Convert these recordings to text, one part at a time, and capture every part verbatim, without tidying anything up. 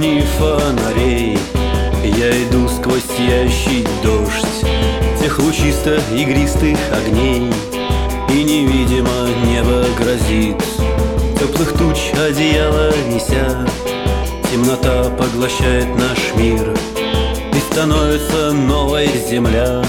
огни фонарей. Я иду сквозь сияющий дождь тех лучисто-игристых огней, и невидимо небо грозит, теплых туч одеяло неся. Темнота поглощает наш мир, и становится новой земля.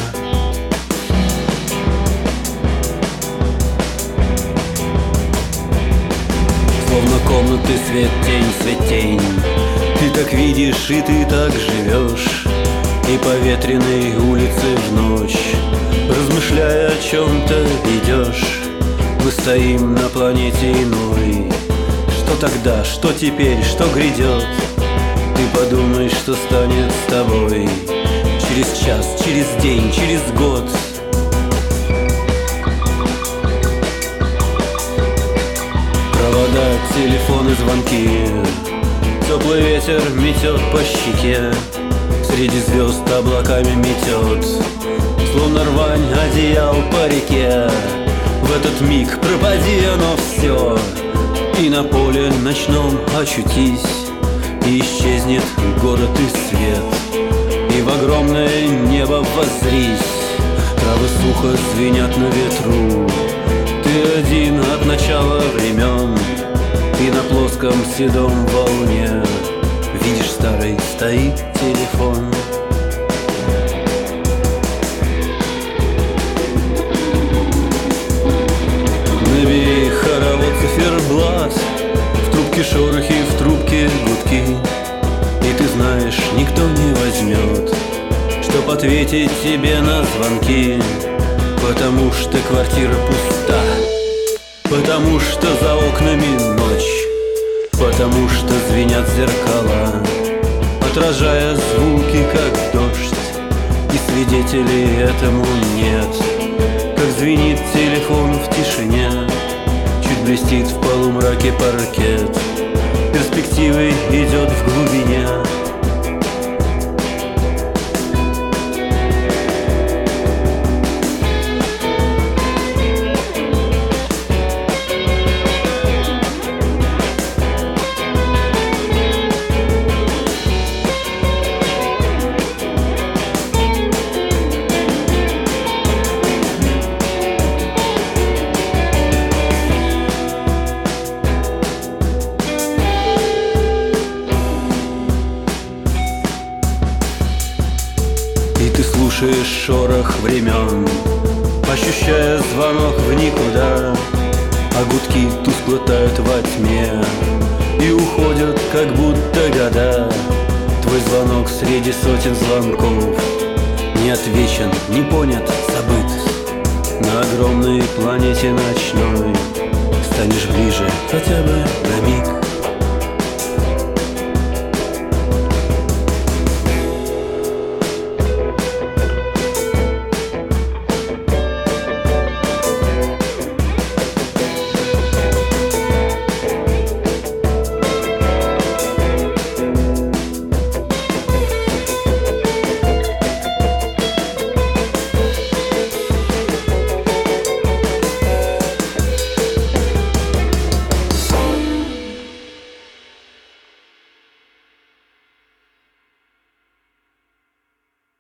Словно комнаты свет, тень, свет, тень. Ты так видишь и ты так живешь, и по ветреной улице в ночь, размышляя о чем-то, идешь. Мы стоим на планете иной. Что тогда, что теперь, что грядет? Ты подумай, что станет с тобой через час, через день, через год. Провода, телефоны, звонки, теплый ветер метет по щеке, среди звезд облаками метет, словно рвань одеял по реке. В этот миг пропади оно все, и на поле ночном очутись, и исчезнет город и свет, и в огромное небо воззрись. Травы сухо звенят на ветру, ты один от начала времен, и на плоском седом волне видишь, старый стоит телефон. Набери хоровод циферблат, в трубке шорохи, в трубке гудки, и ты знаешь, никто не возьмет, чтоб ответить тебе на звонки. Потому что квартира пуста, потому что за окнами ночь, потому что звенят зеркала, отражая звуки, как дождь, и свидетелей этому нет. Как звенит телефон в тишине, чуть блестит в полумраке паркет, перспективой идет в глубине. И ты слушаешь шорох времен, ощущая звонок в никуда, а гудки тускло тают во тьме и уходят, как будто года. Твой звонок среди сотен звонков не отвечен, не понят, забыт. На огромной планете ночной станешь ближе хотя бы на миг.